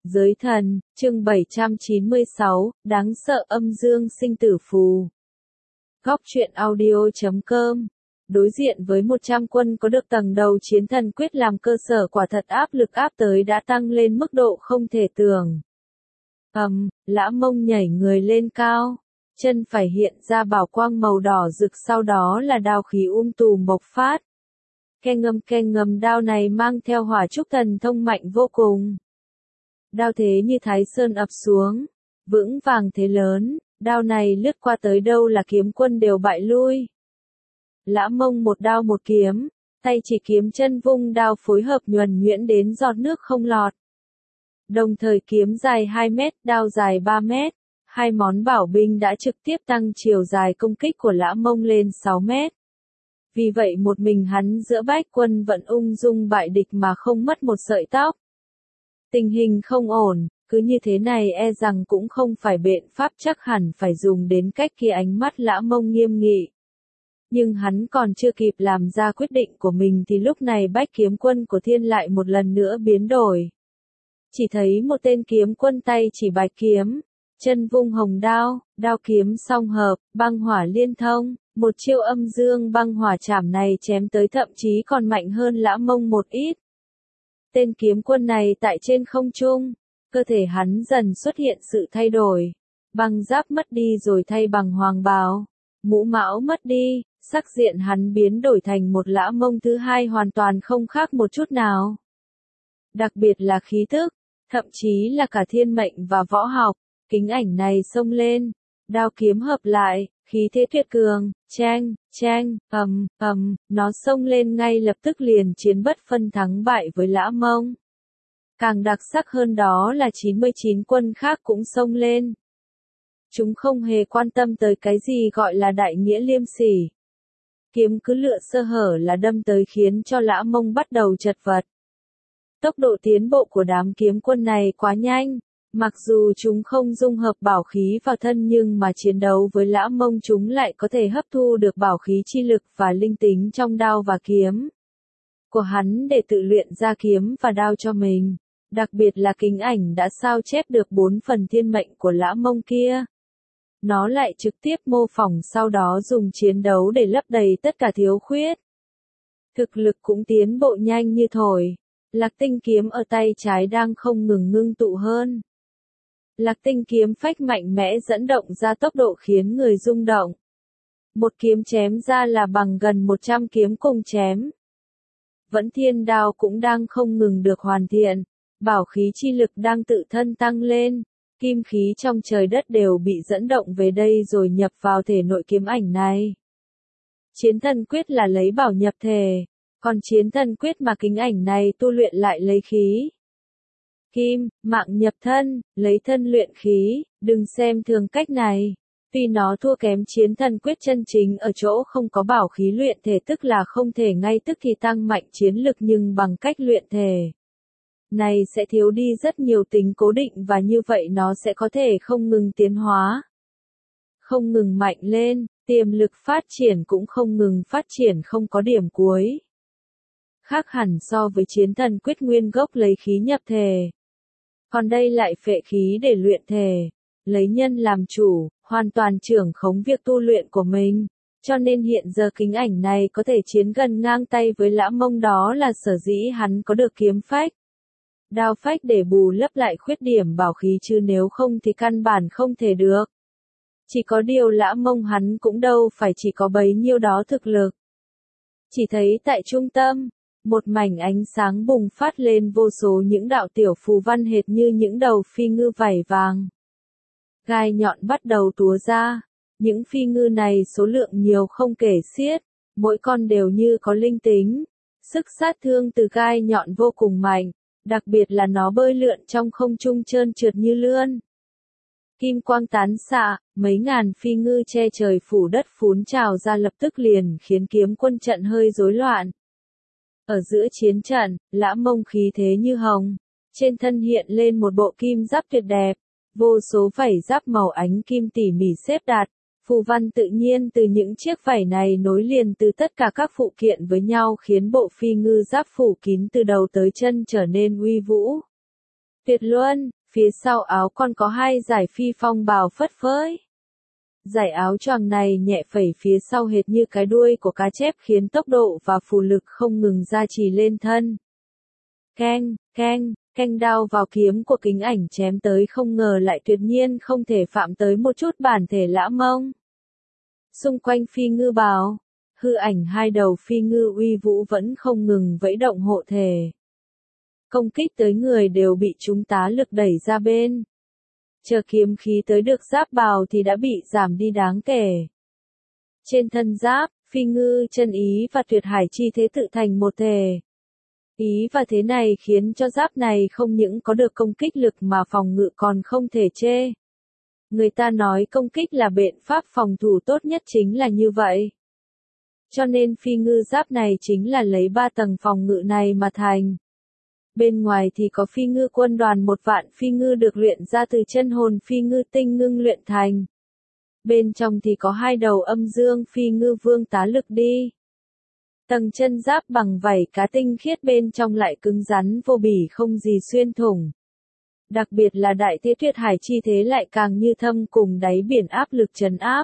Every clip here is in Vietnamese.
Giới thần, chương 796, đáng sợ âm dương sinh tử phù. Góc truyện audio.com. Đối diện với 100 quân có được tầng đầu chiến thần quyết làm cơ sở, quả thật áp lực áp tới đã tăng lên mức độ không thể tưởng. Lã Mông nhảy người lên cao, chân phải hiện ra bảo quang màu đỏ rực, sau đó là đao khí tùm bộc phát. Ke ngầm đao này mang theo hỏa trúc thần thông mạnh vô cùng. Đao thế như Thái Sơn ập xuống, vững vàng thế lớn, đao này lướt qua tới đâu là kiếm quân đều bại lui. Lã Mông một đao một kiếm, tay chỉ kiếm chân vung đao phối hợp nhuần nhuyễn đến giọt nước không lọt. Đồng thời kiếm dài 2 mét, đao dài 3 mét, hai món bảo binh đã trực tiếp tăng chiều dài công kích của Lã Mông lên 6 mét. Vì vậy một mình hắn giữa bách quân vẫn ung dung bại địch mà không mất một sợi tóc. Tình hình không ổn, cứ như thế này e rằng cũng không phải biện pháp, chắc hẳn phải dùng đến cách kia. Ánh mắt Lã Mông nghiêm nghị. Nhưng hắn còn chưa kịp làm ra quyết định của mình thì lúc này bách kiếm quân của Thiên lại một lần nữa biến đổi. Chỉ thấy một tên kiếm quân tay chỉ bạch kiếm, chân vung hồng đao, đao kiếm song hợp, băng hỏa liên thông, một chiêu âm dương băng hỏa chảm này chém tới thậm chí còn mạnh hơn Lã Mông một ít. Tên kiếm quân này tại trên không trung, cơ thể hắn dần xuất hiện sự thay đổi, băng giáp mất đi rồi thay bằng hoàng bào, mũ mão mất đi, sắc diện hắn biến đổi thành một Lã Mông thứ hai hoàn toàn không khác một chút nào. Đặc biệt là khí tức, thậm chí là cả thiên mệnh và võ học, kính ảnh này xông lên, đao kiếm hợp lại, khí thế tuyệt cường, nó xông lên ngay lập tức liền chiến bất phân thắng bại với Lã Mông. Càng đặc sắc hơn đó là 99 quân khác cũng xông lên. Chúng không hề quan tâm tới cái gì gọi là đại nghĩa liêm sỉ. Kiếm cứ lựa sơ hở là đâm tới, khiến cho Lã Mông bắt đầu chật vật. Tốc độ tiến bộ của đám kiếm quân này quá nhanh. Mặc dù chúng không dung hợp bảo khí vào thân nhưng mà chiến đấu với Lã Mông chúng lại có thể hấp thu được bảo khí chi lực và linh tính trong đao và kiếm của hắn để tự luyện ra kiếm và đao cho mình. Đặc biệt là kính ảnh đã sao chép được 4 phần thiên mệnh của Lã Mông kia. Nó lại trực tiếp mô phỏng, sau đó dùng chiến đấu để lấp đầy tất cả thiếu khuyết. Thực lực cũng tiến bộ nhanh như thổi. Lạc tinh kiếm ở tay trái đang không ngừng ngưng tụ hơn. Lạc tinh kiếm phách mạnh mẽ dẫn động ra tốc độ khiến người rung động. Một kiếm chém ra là bằng gần 100 kiếm cùng chém. Vẫn thiên đao cũng đang không ngừng được hoàn thiện. Bảo khí chi lực đang tự thân tăng lên. Kim khí trong trời đất đều bị dẫn động về đây rồi nhập vào thể nội kiếm ảnh này. Chiến thần quyết là lấy bảo nhập thể. Còn chiến thần quyết mà kính ảnh này tu luyện lại lấy khí. Kim, mạng nhập thân, lấy thân luyện khí, đừng xem thường cách này. Tuy nó thua kém chiến thần quyết chân chính ở chỗ không có bảo khí luyện thể, tức là không thể ngay tức thì tăng mạnh chiến lực, nhưng bằng cách luyện thể này sẽ thiếu đi rất nhiều tính cố định và như vậy nó sẽ có thể không ngừng tiến hóa, không ngừng mạnh lên, tiềm lực phát triển cũng không ngừng phát triển, không có điểm cuối. Khác hẳn so với chiến thần quyết nguyên gốc lấy khí nhập thể. Còn đây lại phệ khí để luyện thể, lấy nhân làm chủ, hoàn toàn trưởng khống việc tu luyện của mình. Cho nên hiện giờ kính ảnh này có thể chiến gần ngang tay với Lã Mông, đó là sở dĩ hắn có được kiếm phách, đao phách để bù lấp lại khuyết điểm bảo khí, chứ nếu không thì căn bản không thể được. Chỉ có điều Lã Mông hắn cũng đâu phải chỉ có bấy nhiêu đó thực lực. Chỉ thấy tại trung tâm, một mảnh ánh sáng bùng phát lên, vô số những đạo tiểu phù văn hệt như những đầu phi ngư vảy vàng. Gai nhọn bắt đầu túa ra, những phi ngư này số lượng nhiều không kể xiết, mỗi con đều như có linh tính. Sức sát thương từ gai nhọn vô cùng mạnh, đặc biệt là nó bơi lượn trong không trung trơn trượt như lươn. Kim quang tán xạ, mấy ngàn phi ngư che trời phủ đất phún trào ra, lập tức liền khiến kiếm quân trận hơi rối loạn. Ở giữa chiến trận, Lã Mông khí thế như hồng, trên thân hiện lên một bộ kim giáp tuyệt đẹp, vô số vảy giáp màu ánh kim tỉ mỉ xếp đặt, phù văn tự nhiên từ những chiếc vảy này nối liền từ tất cả các phụ kiện với nhau, khiến bộ phi ngư giáp phủ kín từ đầu tới chân trở nên uy vũ. Tuyệt luân, Phía sau áo còn có 2 dải phi phong bào phất phới. Dải áo choàng này nhẹ phẩy phía sau hệt như cái đuôi của cá chép khiến tốc độ và phù lực không ngừng gia trì lên thân. Keng, keng, keng, đao vào kiếm của Kính Ảnh chém tới không ngờ lại tuyệt nhiên không thể phạm tới một chút bản thể Lã Mông. Xung quanh phi ngư bào, hư ảnh 2 đầu phi ngư uy vũ vẫn không ngừng vẫy động hộ thể. Công kích tới người đều bị chúng tá lực đẩy ra bên. Chờ kiếm khí tới được giáp bào thì đã bị giảm đi đáng kể. Trên thân giáp, phi ngư chân ý và tuyệt hải chi thế tự thành một thể. Ý và thế này khiến cho giáp này không những có được công kích lực mà phòng ngự còn không thể chê. Người ta nói công kích là biện pháp phòng thủ tốt nhất chính là như vậy. Cho nên phi ngư giáp này chính là lấy 3 tầng phòng ngự này mà thành. Bên ngoài thì có phi ngư quân đoàn 1 vạn phi ngư được luyện ra từ chân hồn phi ngư tinh ngưng luyện thành. Bên trong thì có 2 đầu âm dương phi ngư vương tá lực đi. Tầng chân giáp bằng vảy cá tinh khiết bên trong lại cứng rắn vô bỉ không gì xuyên thủng. Đặc biệt là đại thế tuyệt hải chi thế lại càng như thâm cùng đáy biển áp lực trấn áp.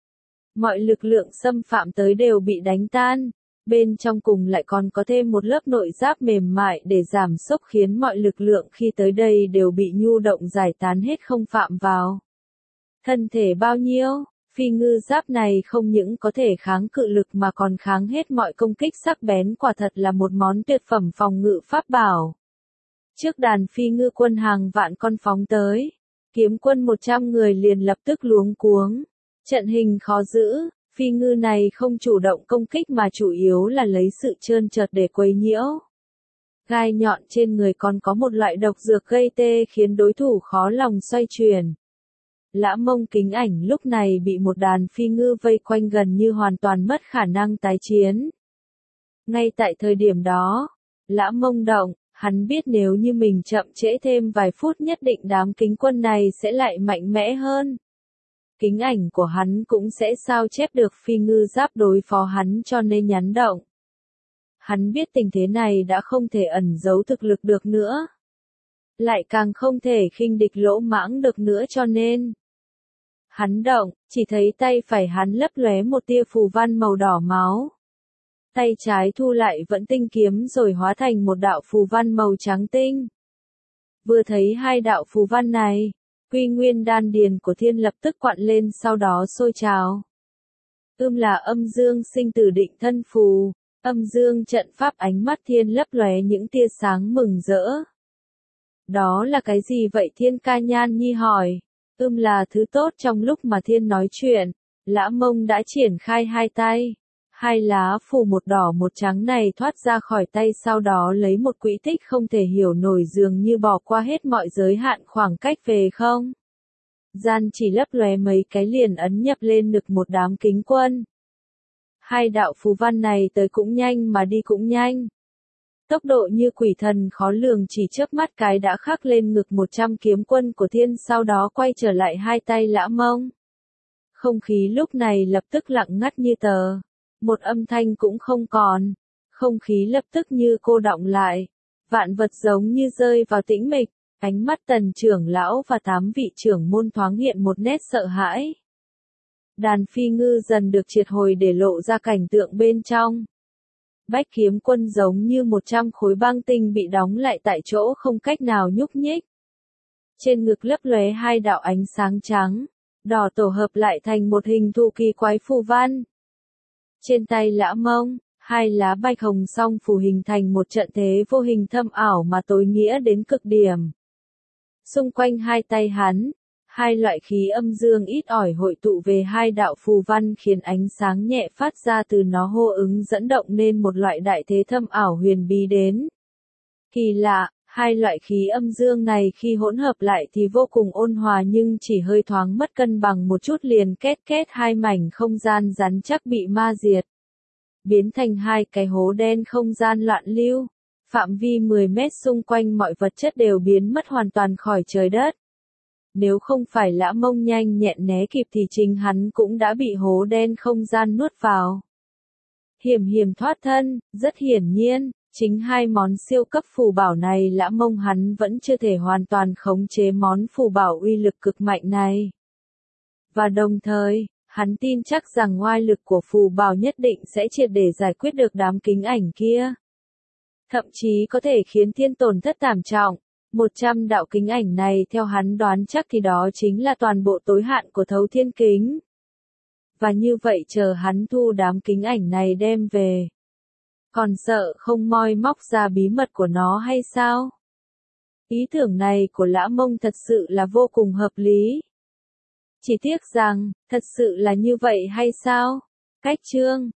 Mọi lực lượng xâm phạm tới đều bị đánh tan. Bên trong cùng lại còn có thêm một lớp nội giáp mềm mại để giảm sốc khiến mọi lực lượng khi tới đây đều bị nhu động giải tán hết không phạm vào. Thân thể bao nhiêu, phi ngư giáp này không những có thể kháng cự lực mà còn kháng hết mọi công kích sắc bén, quả thật là một món tuyệt phẩm phòng ngự pháp bảo. Trước đàn phi ngư quân hàng vạn con phóng tới, kiếm quân 100 người liền lập tức luống cuống. Trận hình khó giữ, phi ngư này không chủ động công kích mà chủ yếu là lấy sự trơn trượt để quấy nhiễu. Gai nhọn trên người còn có một loại độc dược gây tê khiến đối thủ khó lòng xoay chuyển. Lã Mông Kính Ảnh lúc này bị một đàn phi ngư vây quanh gần như hoàn toàn mất khả năng tái chiến. Ngay tại thời điểm đó, Lã Mông động, hắn biết nếu như mình chậm trễ thêm vài phút nhất định đám kính quân này sẽ lại mạnh mẽ hơn. Kính Ảnh của hắn cũng sẽ sao chép được phi ngư giáp đối phó hắn cho nên nhắn động. Hắn biết tình thế này đã không thể ẩn giấu thực lực được nữa. Lại càng không thể khinh địch lỗ mãng được nữa cho nên. Hắn động, chỉ thấy tay phải hắn lấp lóe một tia phù văn màu đỏ máu. Tay trái thu lại vẫn tinh kiếm rồi hóa thành một đạo phù văn màu trắng tinh. Vừa thấy 2 đạo phù văn này, quy nguyên đan điền của Thiên lập tức quặn lên sau đó sôi trào. Là âm dương sinh tử định thân phù, âm dương trận pháp. Ánh mắt Thiên lấp lóe những tia sáng mừng rỡ. Đó là cái gì vậy Thiên ca nhan nhi hỏi. Là thứ tốt. Trong lúc mà Thiên nói chuyện, Lã Mông đã triển khai 2 tay. 2 lá phù một đỏ một trắng này thoát ra khỏi tay, sau đó lấy một quỹ tích không thể hiểu nổi dường như bỏ qua hết mọi giới hạn khoảng cách về không. Gian chỉ lấp lóe mấy cái liền ấn nhập lên ngực một đám kính quân. 2 đạo phù văn này tới cũng nhanh mà đi cũng nhanh. Tốc độ như quỷ thần khó lường, chỉ chớp mắt cái đã khắc lên ngực 100 kiếm quân của Thiên, sau đó quay trở lại 2 tay Lã Mông. Không khí lúc này lập tức lặng ngắt như tờ. Một âm thanh cũng không còn. Không khí lập tức như cô đọng lại. Vạn vật giống như rơi vào tĩnh mịch. Ánh mắt Tần trưởng lão và 8 vị trưởng môn thoáng hiện một nét sợ hãi. Đàn phi ngư dần được triệt hồi để lộ ra cảnh tượng bên trong. Bách kiếm quân giống như 100 khối băng tinh bị đóng lại tại chỗ không cách nào nhúc nhích. Trên ngực lấp lóe 2 đạo ánh sáng trắng, đỏ tổ hợp lại thành một hình thù kỳ quái phù văn. Trên tay Lã Mông, 2 lá bạch hồng song phù hình thành một trận thế vô hình thâm ảo mà tối nghĩa đến cực điểm. Xung quanh 2 tay hắn, 2 loại khí âm dương ít ỏi hội tụ về 2 đạo phù văn khiến ánh sáng nhẹ phát ra từ nó hô ứng dẫn động nên một loại đại thế thâm ảo huyền bí đến. Kỳ lạ, 2 loại khí âm dương này khi hỗn hợp lại thì vô cùng ôn hòa, nhưng chỉ hơi thoáng mất cân bằng một chút liền két két 2 mảnh không gian rắn chắc bị ma diệt. Biến thành 2 cái hố đen không gian loạn lưu. Phạm vi 10 mét xung quanh mọi vật chất đều biến mất hoàn toàn khỏi trời đất. Nếu không phải Lã Mông nhanh nhẹn né kịp thì chính hắn cũng đã bị hố đen không gian nuốt vào. Hiểm hiểm thoát thân, rất hiển nhiên, Chính hai món siêu cấp phù bảo này Lã Mông hắn vẫn chưa thể hoàn toàn khống chế món phù bảo uy lực cực mạnh này. Và đồng thời, hắn tin chắc rằng oai lực của phù bảo nhất định sẽ triệt để giải quyết được đám kính ảnh kia. Thậm chí có thể khiến thiên tổn thất thảm trọng. 100 đạo kính ảnh này theo hắn đoán chắc thì đó chính là toàn bộ tối hạn của thấu thiên kính. Và như vậy chờ hắn thu đám kính ảnh này đem về. Còn sợ không moi móc ra bí mật của nó hay sao? Ý tưởng này của Lã Mông thật sự là vô cùng hợp lý. Chỉ tiếc rằng, thật sự là như vậy hay sao? Cách chương